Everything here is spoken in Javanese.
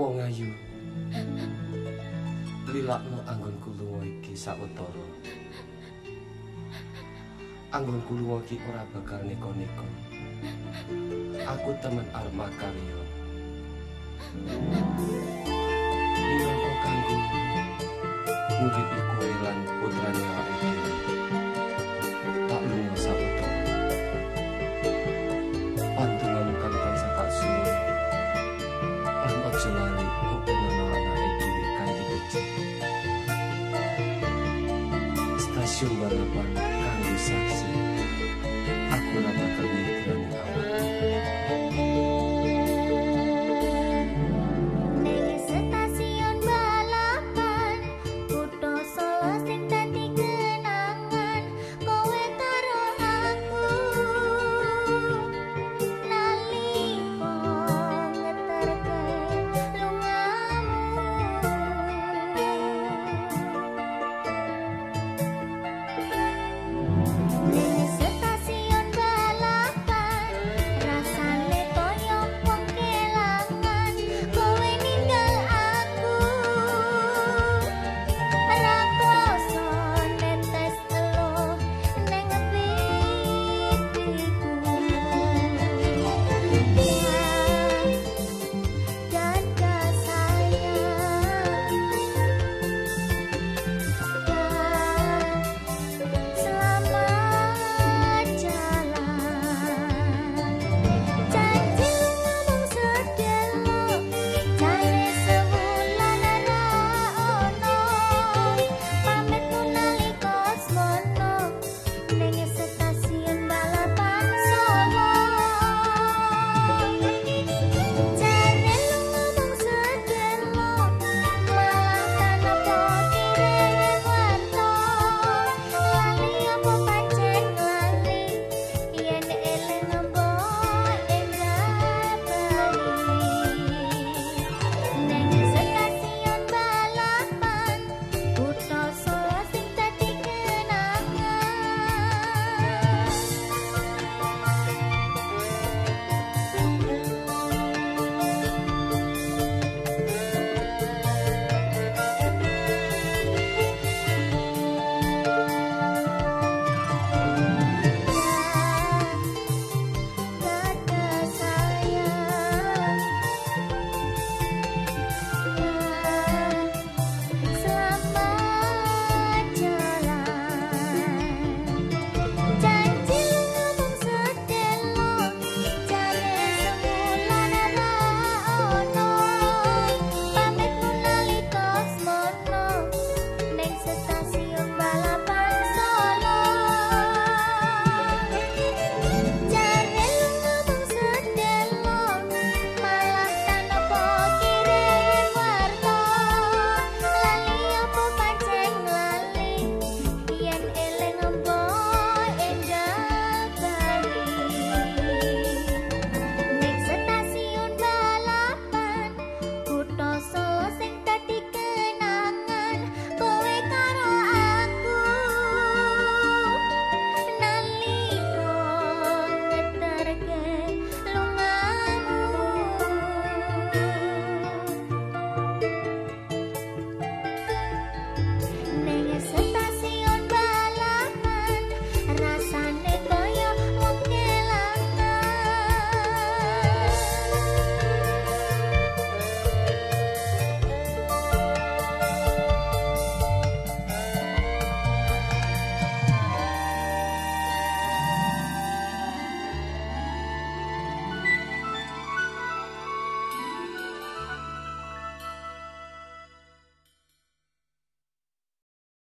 wong ayu. Lilakno anggonku lunga iki sawetara. Anggonku lunga iki ora bakal neko-neko. Aku temen Almakarya. Minangka kanggo nguripi kowe lan putrane awake dhewe. Tak lunga sawetara. Pantungan kang tansah tak suwun. Lan aja lali ngopeni anake dhewe kanthi becik. Stasiun balapan kanggo saksi. Aku ora bakal